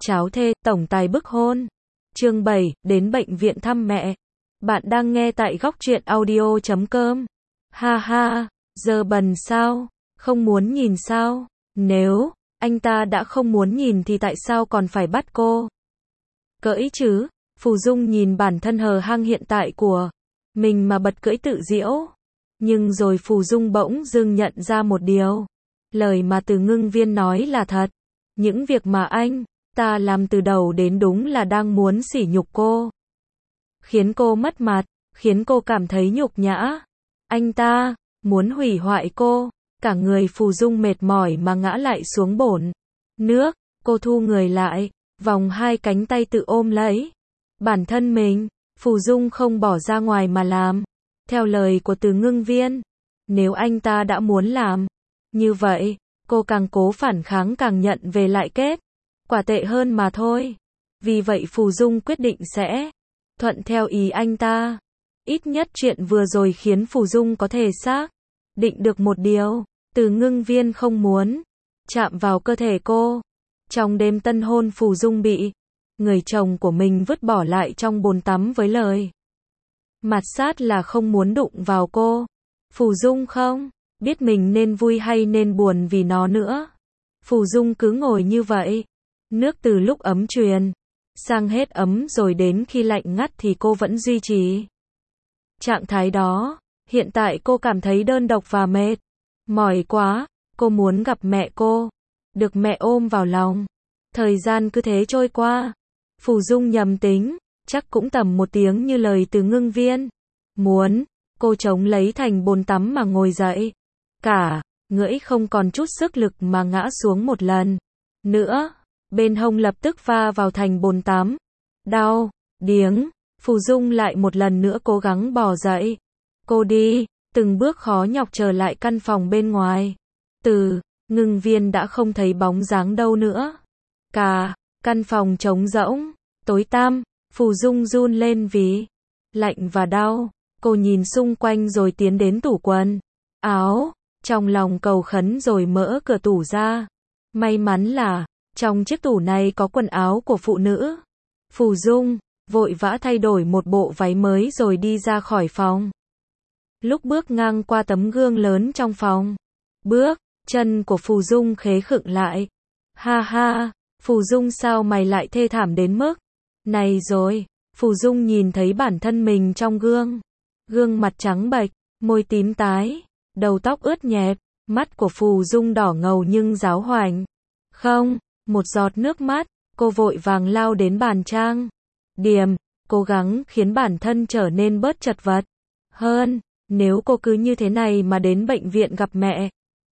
Cháo thê, tổng tài bức hôn. Chương 7, đến bệnh viện thăm mẹ. Bạn đang nghe tại góc truyện audio.com. Ha ha, giờ bần sao? Không muốn nhìn sao? Nếu anh ta đã không muốn nhìn thì tại sao còn phải bắt cô? Cỡi chứ? Phù Dung nhìn bản thân hờ hang hiện tại của mình mà bật cưỡi tự giễu. Nhưng rồi Phù Dung bỗng dưng nhận ra một điều. Lời mà Từ Ngưng Viên nói là thật. Những việc mà anh ta làm từ đầu đến đúng là đang muốn sỉ nhục cô. Khiến cô mất mặt, khiến cô cảm thấy nhục nhã. Anh ta muốn hủy hoại cô. Cả người Phù Dung mệt mỏi mà ngã lại xuống bồn nước. Cô thu người lại, vòng hai cánh tay tự ôm lấy bản thân mình. Phù Dung không bỏ ra ngoài mà làm theo lời của Từ Ngưng Viên. Nếu anh ta đã muốn làm như vậy, cô càng cố phản kháng càng nhận về lại kết quả tệ hơn mà thôi. Vì vậy Phù Dung quyết định sẽ thuận theo ý anh ta. Ít nhất chuyện vừa rồi khiến Phù Dung có thể xác định được một điều. Từ Ngưng Viên không muốn chạm vào cơ thể cô. Trong đêm tân hôn Phù Dung bị người chồng của mình vứt bỏ lại trong bồn tắm với lời mạt sát là không muốn đụng vào cô. Phù Dung không biết mình nên vui hay nên buồn vì nó nữa. Phù Dung cứ ngồi như vậy. Nước từ lúc ấm truyền sang hết ấm rồi đến khi lạnh ngắt thì cô vẫn duy trì trạng thái đó. Hiện tại cô cảm thấy đơn độc và mệt mỏi quá. Cô muốn gặp mẹ cô, được mẹ ôm vào lòng. Thời gian cứ thế trôi qua. Phù Dung nhầm tính, chắc cũng tầm 1 tiếng như lời Từ Ngưng Viên muốn. Cô chống lấy thành bồn tắm mà ngồi dậy. Cả ngưỡi không còn chút sức lực mà ngã xuống một lần nữa. Bên hông lập tức va vào thành bồn tắm. Đau điếng. Phù Dung lại một lần nữa cố gắng bò dậy. Cô đi từng bước khó nhọc trở lại căn phòng bên ngoài. Từ Ngưng Viên đã không thấy bóng dáng đâu nữa. Cả căn phòng trống rỗng, tối tăm. Phù Dung run lên vì lạnh và đau. Cô nhìn xung quanh rồi tiến đến tủ quần áo, trong lòng cầu khấn rồi mở cửa tủ ra. May mắn là trong chiếc tủ này có quần áo của phụ nữ. Phù Dung vội vã thay đổi một bộ váy mới rồi đi ra khỏi phòng. Lúc bước ngang qua tấm gương lớn trong phòng, bước chân của Phù Dung khế khựng lại. Ha ha, Phù Dung sao mày lại thê thảm đến mức này rồi? Phù Dung nhìn thấy bản thân mình trong gương. Gương mặt trắng bệch, môi tím tái, đầu tóc ướt nhẹp, mắt của Phù Dung đỏ ngầu nhưng giáo hoành. Không một giọt nước mắt. Cô vội vàng lao đến bàn trang điểm, cố gắng khiến bản thân trở nên bớt chật vật hơn. Nếu cô cứ như thế này mà đến bệnh viện gặp mẹ,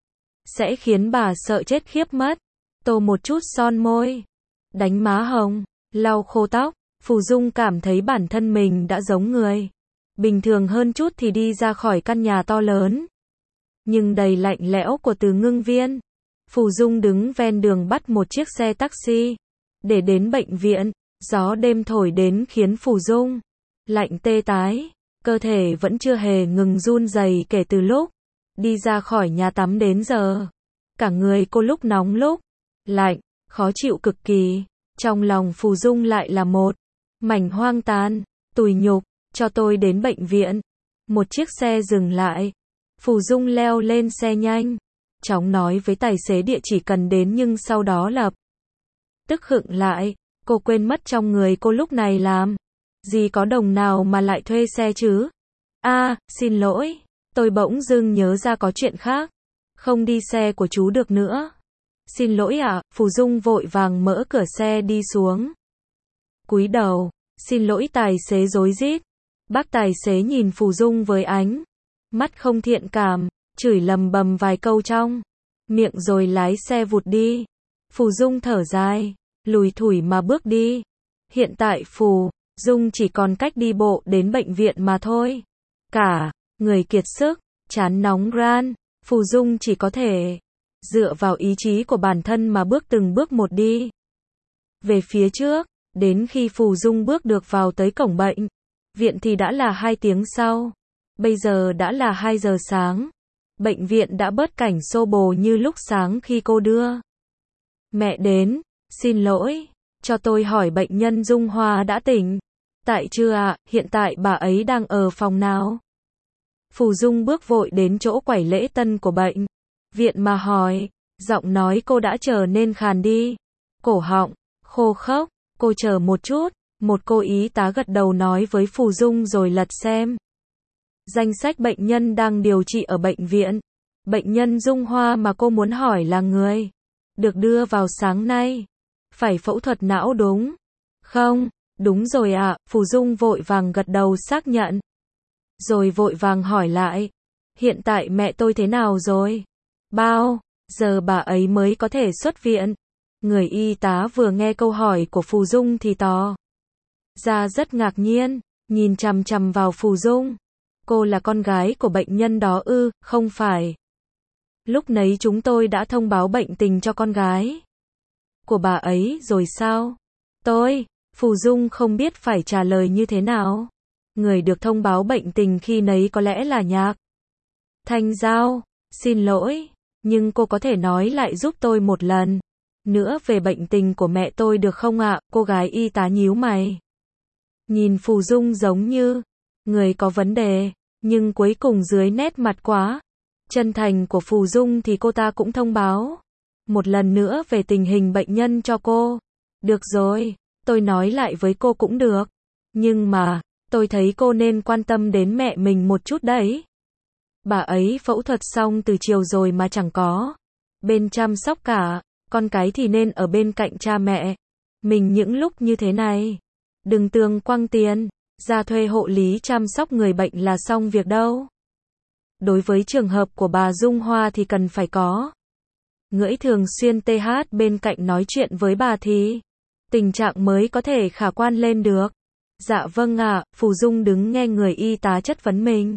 sẽ khiến bà sợ chết khiếp mất. Tô một chút son môi, đánh má hồng, lau khô tóc. Phù Dung cảm thấy bản thân mình đã giống người bình thường hơn chút thì đi ra khỏi căn nhà to lớn nhưng đầy lạnh lẽo của Từ Ngưng Viên. Phù Dung đứng ven đường bắt một chiếc xe taxi để đến bệnh viện. Gió đêm thổi đến khiến Phù Dung lạnh tê tái. Cơ thể vẫn chưa hề ngừng run rẩy kể từ lúc đi ra khỏi nhà tắm đến giờ. Cả người cô lúc nóng lúc lạnh, khó chịu cực kỳ. Trong lòng Phù Dung lại là một mảnh hoang tàn, tủi nhục. Cho tôi đến bệnh viện. Một chiếc xe dừng lại. Phù Dung leo lên xe nhanh chóng nói với tài xế địa chỉ cần đến nhưng sau đó lập tức khựng lại. Cô quên mất trong người cô lúc này làm gì có đồng nào mà lại thuê xe chứ. Xin lỗi, tôi bỗng dưng nhớ ra có chuyện khác, không đi xe của chú được nữa. Xin lỗi ạ. Phù Dung vội vàng mở cửa xe đi xuống, cúi đầu. Xin lỗi. Tài xế rối rít. Bác tài xế nhìn Phù Dung với ánh mắt không thiện cảm, chửi lầm bầm vài câu trong miệng rồi lái xe vụt đi. Phù Dung thở dài, lủi thủi mà bước đi. Hiện tại Phù Dung chỉ còn cách đi bộ đến bệnh viện mà thôi. Cả người kiệt sức, trán nóng ran. Phù Dung chỉ có thể dựa vào ý chí của bản thân mà bước từng bước một đi về phía trước. Đến khi Phù Dung bước được vào tới cổng bệnh viện thì đã là 2 tiếng sau. Bây giờ đã là 2 giờ sáng. Bệnh viện đã bớt cảnh xô bồ như lúc sáng khi cô đưa mẹ đến. Xin lỗi, cho tôi hỏi bệnh nhân Dung Hoa đã tỉnh. Tại chưa ạ, hiện tại bà ấy đang ở phòng nào? Phù Dung bước vội đến chỗ quầy lễ tân của bệnh viện mà hỏi, giọng nói cô đã trở nên khàn đi, cổ họng khô khốc. Cô chờ một chút, một cô y tá gật đầu nói với Phù Dung rồi lật xem danh sách bệnh nhân đang điều trị ở bệnh viện. Bệnh nhân Dung Hoa mà cô muốn hỏi là người được đưa vào sáng nay. Phải phẫu thuật não đúng không? Đúng rồi ạ, Phù Dung vội vàng gật đầu xác nhận. Rồi vội vàng hỏi lại, hiện tại mẹ tôi thế nào rồi? Bao giờ bà ấy mới có thể xuất viện? Người y tá vừa nghe câu hỏi của Phù Dung thì tỏ ra rất ngạc nhiên, nhìn chằm chằm vào Phù Dung. Cô là con gái của bệnh nhân đó ư? Không phải. Lúc nấy chúng tôi đã thông báo bệnh tình cho con gái của bà ấy rồi sao? Phù Dung không biết phải trả lời như thế nào. Người được thông báo bệnh tình khi nấy có lẽ là Nhạc Thanh Giao. Xin lỗi, nhưng cô có thể nói lại giúp tôi một lần nữa về bệnh tình của mẹ tôi được không ạ? Cô gái y tá nhíu mày. Nhìn Phù Dung giống như người có vấn đề, nhưng cuối cùng dưới nét mặt quá chân thành của Phù Dung thì cô ta cũng thông báo một lần nữa về tình hình bệnh nhân cho cô. Được rồi, tôi nói lại với cô cũng được. Nhưng mà, tôi thấy cô nên quan tâm đến mẹ mình một chút đấy. Bà ấy phẫu thuật xong từ chiều rồi mà chẳng có bên chăm sóc cả. Con cái thì nên ở bên cạnh cha mẹ mình những lúc như thế này. Đừng tưởng quăng tiền ra thuê hộ lý chăm sóc người bệnh là xong việc đâu. Đối với trường hợp của bà Dung Hoa thì cần phải có người thường xuyên TH bên cạnh nói chuyện với bà thì tình trạng mới có thể khả quan lên được. Dạ vâng ạ, Phù Dung đứng nghe người y tá chất vấn mình.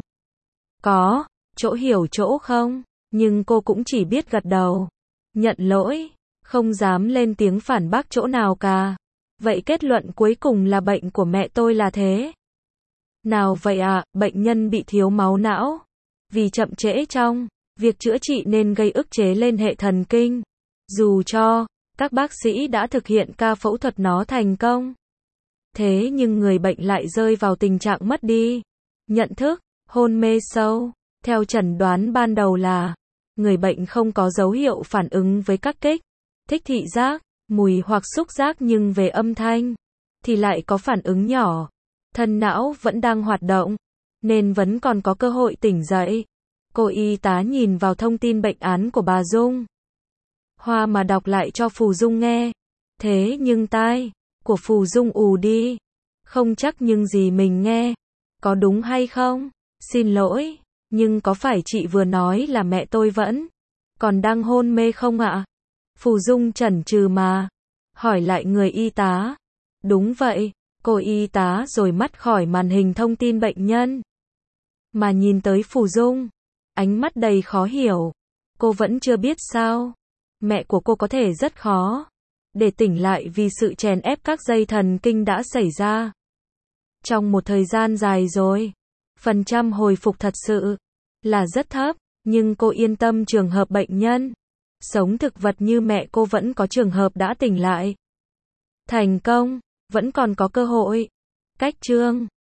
Có chỗ hiểu chỗ không, nhưng cô cũng chỉ biết gật đầu, nhận lỗi, không dám lên tiếng phản bác chỗ nào cả. Vậy kết luận cuối cùng là bệnh của mẹ tôi là thế nào vậy ạ? Bệnh nhân bị thiếu máu não vì chậm trễ trong việc chữa trị nên gây ức chế lên hệ thần kinh. Dù cho các bác sĩ đã thực hiện ca phẫu thuật nó thành công, thế nhưng người bệnh lại rơi vào tình trạng mất đi nhận thức, hôn mê sâu. Theo chẩn đoán ban đầu là người bệnh không có dấu hiệu phản ứng với các kích thích thị giác, mùi hoặc xúc giác, nhưng về âm thanh thì lại có phản ứng nhỏ. Thân não vẫn đang hoạt động nên vẫn còn có cơ hội tỉnh dậy. Cô y tá nhìn vào thông tin bệnh án của bà Dung Hoa mà đọc lại cho Phù Dung nghe. Thế nhưng tai của Phù Dung ù đi, không chắc nhưng gì mình nghe có đúng hay không. Xin lỗi, nhưng có phải chị vừa nói là mẹ tôi vẫn còn đang hôn mê không ạ? Phù Dung chần chừ mà hỏi lại người y tá. Đúng vậy, cô y tá rồi mắt khỏi màn hình thông tin bệnh nhân mà nhìn tới Phù Dung, ánh mắt đầy khó hiểu. Cô vẫn chưa biết sao mẹ của cô có thể rất khó để tỉnh lại vì sự chèn ép các dây thần kinh đã xảy ra trong một thời gian dài rồi. Phần trăm hồi phục thật sự là rất thấp, nhưng cô yên tâm trường hợp bệnh nhân sống thực vật như mẹ cô vẫn có trường hợp đã tỉnh lại thành công, vẫn còn có cơ hội. Cách chương